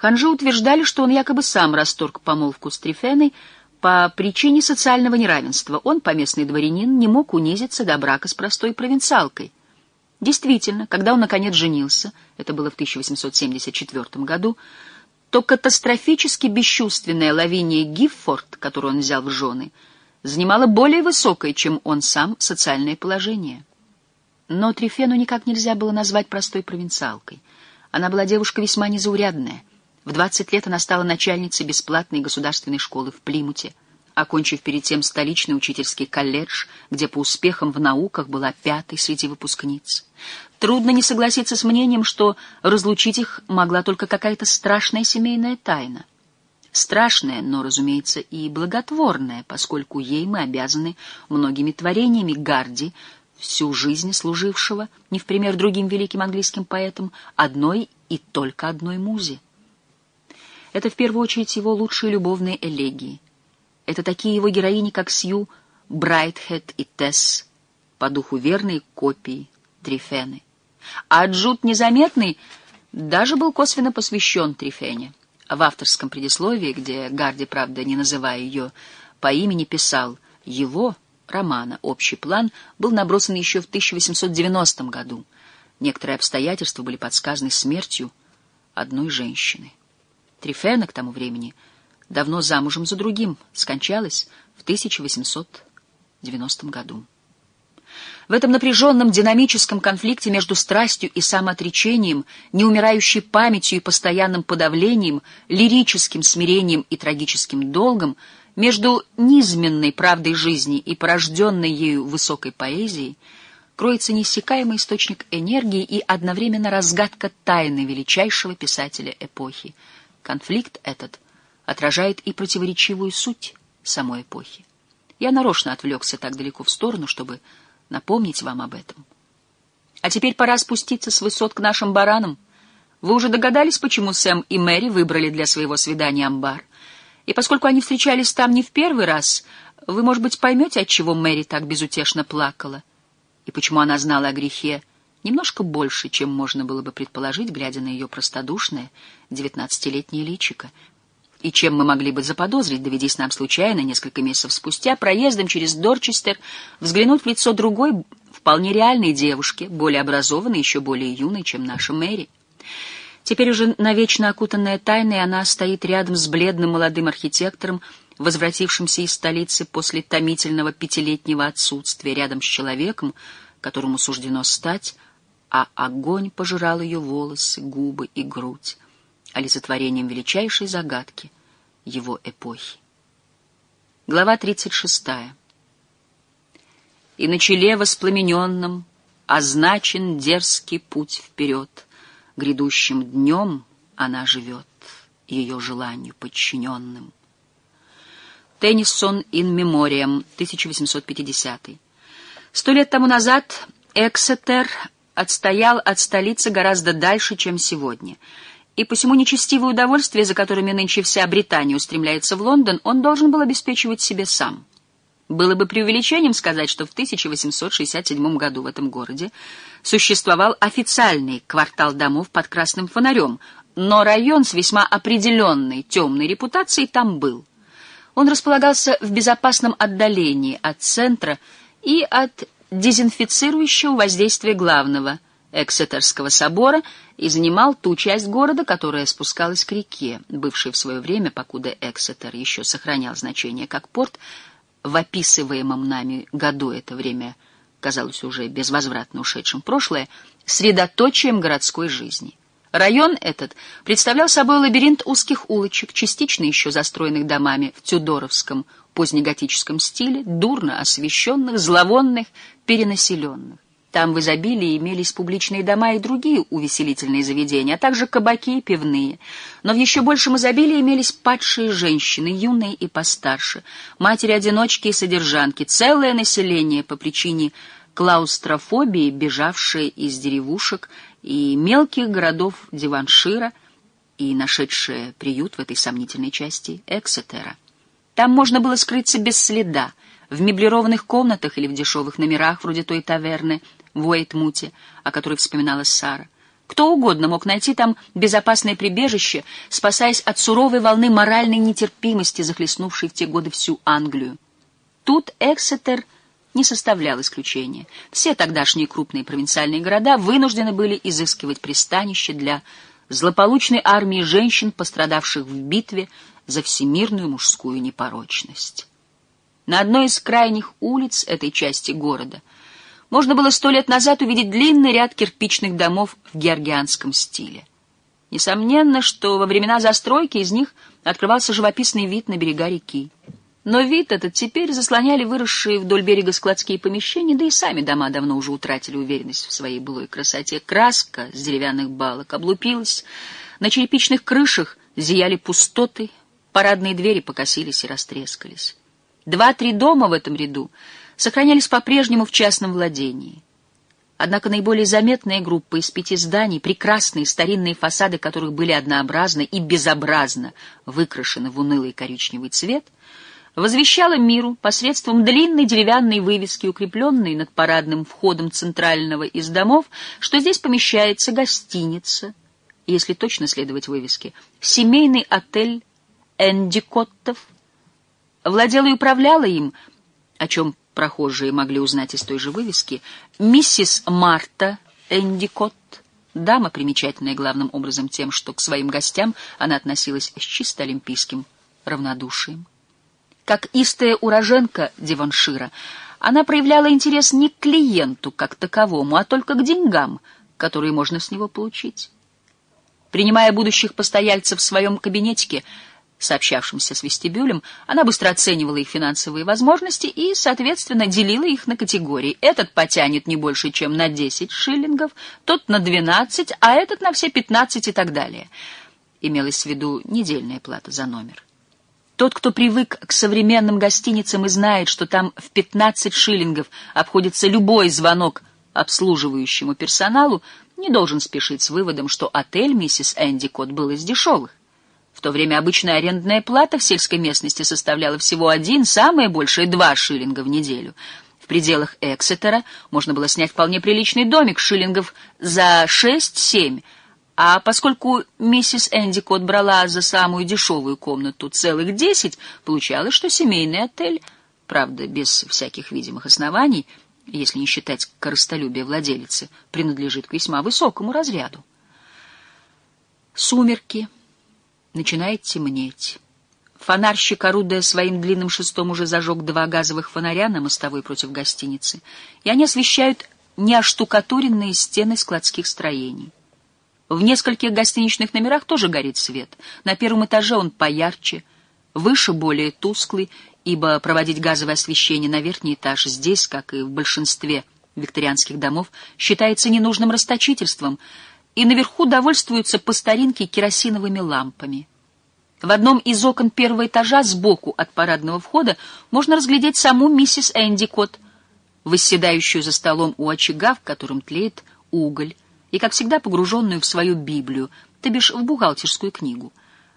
Ханжи утверждали, что он якобы сам расторг помолвку с Трифеной по причине социального неравенства. Он, поместный дворянин, не мог унизиться до брака с простой провинциалкой. Действительно, когда он наконец женился, это было в 1874 году, то катастрофически бесчувственная Лавиния Гиффорд, которую он взял в жены, занимала более высокое, чем он сам, социальное положение. Но Трифену никак нельзя было назвать простой провинциалкой. Она была девушка весьма незаурядная. В 20 лет она стала начальницей бесплатной государственной школы в Плимуте, окончив перед тем столичный учительский колледж, где по успехам в науках была 5-й среди выпускниц. Трудно не согласиться с мнением, что разлучить их могла только какая-то страшная семейная тайна. Страшная, но, разумеется, и благотворная, поскольку ей мы обязаны многими творениями Гарди, всю жизнь служившего, не в пример другим великим английским поэтам, одной и только одной музе. Это в первую очередь его лучшие любовные элегии. Это такие его героини, как Сью, Брайтхед и Тесс, по духу верные копии Трифены. А Джуд Незаметный даже был косвенно посвящен Трифене. В авторском предисловии, где Гарди, правда, не называя ее по имени, писал: его романа «Общий план» был набросан еще в 1890 году. Некоторые обстоятельства были подсказаны смертью одной женщины. Трифена к тому времени, давно замужем за другим, скончалась в 1890 году. В этом напряженном динамическом конфликте между страстью и самоотречением, неумирающей памятью и постоянным подавлением, лирическим смирением и трагическим долгом, между низменной правдой жизни и порожденной ею высокой поэзией, кроется неиссякаемый источник энергии и одновременно разгадка тайны величайшего писателя эпохи. Конфликт этот отражает и противоречивую суть самой эпохи. Я нарочно отвлекся так далеко в сторону, чтобы напомнить вам об этом. А теперь пора спуститься с высот к нашим баранам. Вы уже догадались, почему Сэм и Мэри выбрали для своего свидания амбар? И поскольку они встречались там не в первый раз, вы, может быть, поймете, отчего Мэри так безутешно плакала, и почему она знала о грехе немножко больше, чем можно было бы предположить, глядя на ее простодушное 19-летнее личико, и чем мы могли бы заподозрить, доведись нам случайно, несколько месяцев спустя, проездом через Дорчестер, взглянуть в лицо другой, вполне реальной девушки, более образованной, еще более юной, чем наша Мэри. Теперь уже навечно окутанная тайной, она стоит рядом с бледным молодым архитектором, возвратившимся из столицы после томительного 5-летнего отсутствия, рядом с человеком, которому суждено стать, а огонь пожирал ее волосы, губы и грудь, олицетворением величайшей загадки его эпохи. Глава 36. И на челе воспламененном означен дерзкий путь вперед. Грядущим днем она живет, ее желанию подчиненным. Теннисон in Memoriam, 1850. 100 лет тому назад Эксетер отстоял от столицы гораздо дальше, чем сегодня. И посему нечестивые удовольствия, за которыми нынче вся Британия устремляется в Лондон, он должен был обеспечивать себе сам. Было бы преувеличением сказать, что в 1867 году в этом городе существовал официальный квартал домов под красным фонарем, но район с весьма определенной темной репутацией там был. Он располагался в безопасном отдалении от центра и от дезинфицирующего воздействия главного Эксетерского собора и занимал ту часть города, которая спускалась к реке, бывшей в свое время, покуда Эксетер еще сохранял значение как порт. В описываемом нами году это время казалось уже безвозвратно ушедшим в прошлое, средоточием городской жизни. Район этот представлял собой лабиринт узких улочек, частично еще застроенных домами в тюдоровском позднеготическом стиле, дурно освещенных, зловонных, перенаселенных. Там в изобилии имелись публичные дома и другие увеселительные заведения, а также кабаки и пивные. Но в еще большем изобилии имелись падшие женщины, юные и постарше, матери-одиночки и содержанки, целое население по причине клаустрофобии, бежавшее из деревушек и мелких городов Диваншира и нашедшее приют в этой сомнительной части Эксетера. Там можно было скрыться без следа, в меблированных комнатах или в дешевых номерах, вроде той таверны в Уэйтмуте, о которой вспоминала Сара. Кто угодно мог найти там безопасное прибежище, спасаясь от суровой волны моральной нетерпимости, захлестнувшей в те годы всю Англию. Тут Эксетер не составлял исключения. Все тогдашние крупные провинциальные города вынуждены были изыскивать пристанище для злополучной армии женщин, пострадавших в битве за всемирную мужскую непорочность. На одной из крайних улиц этой части города можно было 100 лет назад увидеть длинный ряд кирпичных домов в георгианском стиле. Несомненно, что во времена застройки из них открывался живописный вид на берега реки. Но вид этот теперь заслоняли выросшие вдоль берега складские помещения, да и сами дома давно уже утратили уверенность в своей былой красоте. Краска с деревянных балок облупилась, на черепичных крышах зияли пустоты, парадные двери покосились и растрескались. 2-3 дома в этом ряду сохранялись по-прежнему в частном владении. Однако наиболее заметная группа из 5 зданий, прекрасные старинные фасады которых были однообразно и безобразно выкрашены в унылый коричневый цвет, возвещала миру посредством длинной деревянной вывески, укрепленной над парадным входом центрального из домов, что здесь помещается гостиница, если точно следовать вывеске, семейный отель Эндикоттов. Владела и управляла им, о чем прохожие могли узнать из той же вывески, миссис Марта Эндикотт, дама, примечательная главным образом тем, что к своим гостям она относилась с чисто олимпийским равнодушием. Как истая уроженка Девоншира, она проявляла интерес не к клиенту как таковому, а только к деньгам, которые можно с него получить. Принимая будущих постояльцев в своем кабинетике, сообщавшемся с вестибюлем, она быстро оценивала их финансовые возможности и, соответственно, делила их на категории. Этот потянет не больше, чем на 10 шиллингов, тот на 12, а этот на все 15 и так далее. Имелась в виду недельная плата за номер. Тот, кто привык к современным гостиницам и знает, что там в 15 шиллингов обходится любой звонок обслуживающему персоналу, не должен спешить с выводом, что отель миссис Эндикотт был из дешевых. В то время обычная арендная плата в сельской местности составляла всего 1, самое большее 2 шиллинга в неделю. В пределах Эксетера можно было снять вполне приличный домик шиллингов за 6-7, а поскольку миссис Эндикотт брала за самую дешевую комнату целых 10, получалось, что семейный отель, правда, без всяких видимых оснований, если не считать корыстолюбия владелицы, принадлежит к весьма высокому разряду. Сумерки. Начинает темнеть. Фонарщик, орудуя своим длинным шестом, уже зажег 2 газовых фонаря на мостовой против гостиницы, и они освещают неоштукатуренные стены складских строений. В нескольких гостиничных номерах тоже горит свет. На первом этаже он поярче, выше более тусклый, ибо проводить газовое освещение на верхний этаж здесь, как и в большинстве викторианских домов, считается ненужным расточительством, и наверху довольствуются по старинке керосиновыми лампами. В одном из окон первого этажа сбоку от парадного входа можно разглядеть саму миссис Эндикотт, восседающую за столом у очага, в котором тлеет уголь, и, как всегда, погруженную в свою Библию, то бишь в бухгалтерскую книгу.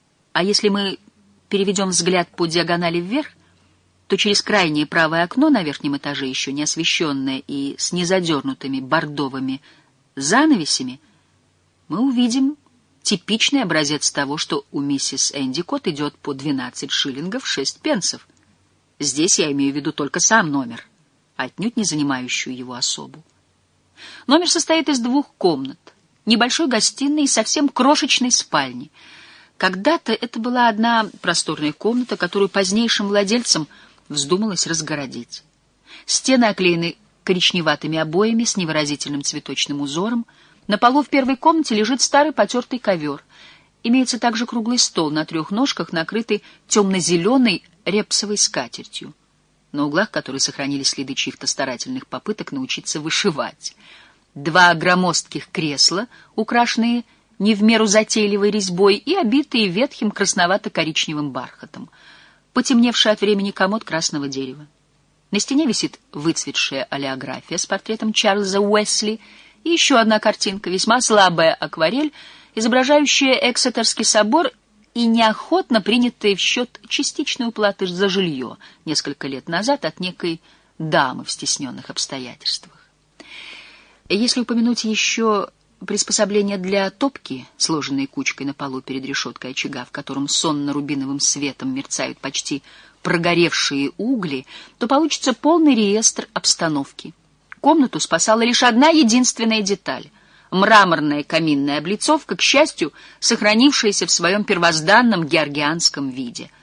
А если мы переведем взгляд по диагонали вверх, то через крайнее правое окно на верхнем этаже, еще не освещенное и с незадернутыми бордовыми занавесями, мы увидим типичный образец того, что у миссис Эндикотт идет по 12 шиллингов 6 пенсов. Здесь я имею в виду только сам номер, отнюдь не занимающую его особу. Номер состоит из 2 комнат, небольшой гостиной и совсем крошечной спальни. Когда-то это была одна просторная комната, которую позднейшим владельцам вздумалось разгородить. Стены оклеены коричневатыми обоями с невыразительным цветочным узором. На полу в первой комнате лежит старый потертый ковер. Имеется также круглый стол на 3 ножках, накрытый темно-зеленой репсовой скатертью, на углах которой сохранились следы чьих-то старательных попыток научиться вышивать. 2 громоздких кресла, украшенные не в меру затейливой резьбой и обитые ветхим красновато-коричневым бархатом. Потемневший от времени комод красного дерева. На стене висит выцветшая олеография с портретом Чарльза Уэсли и еще одна картинка, весьма слабая акварель, изображающая Эксетерский собор и неохотно принятые в счет частичной уплаты за жилье несколько лет назад от некой дамы в стесненных обстоятельствах. Если упомянуть еще приспособления для топки, сложенные кучкой на полу перед решеткой очага, в котором сонно-рубиновым светом мерцают почти прогоревшие угли, то получится полный реестр обстановки. Комнату спасала лишь одна единственная деталь — мраморная каминная облицовка, к счастью, сохранившаяся в своем первозданном георгианском виде.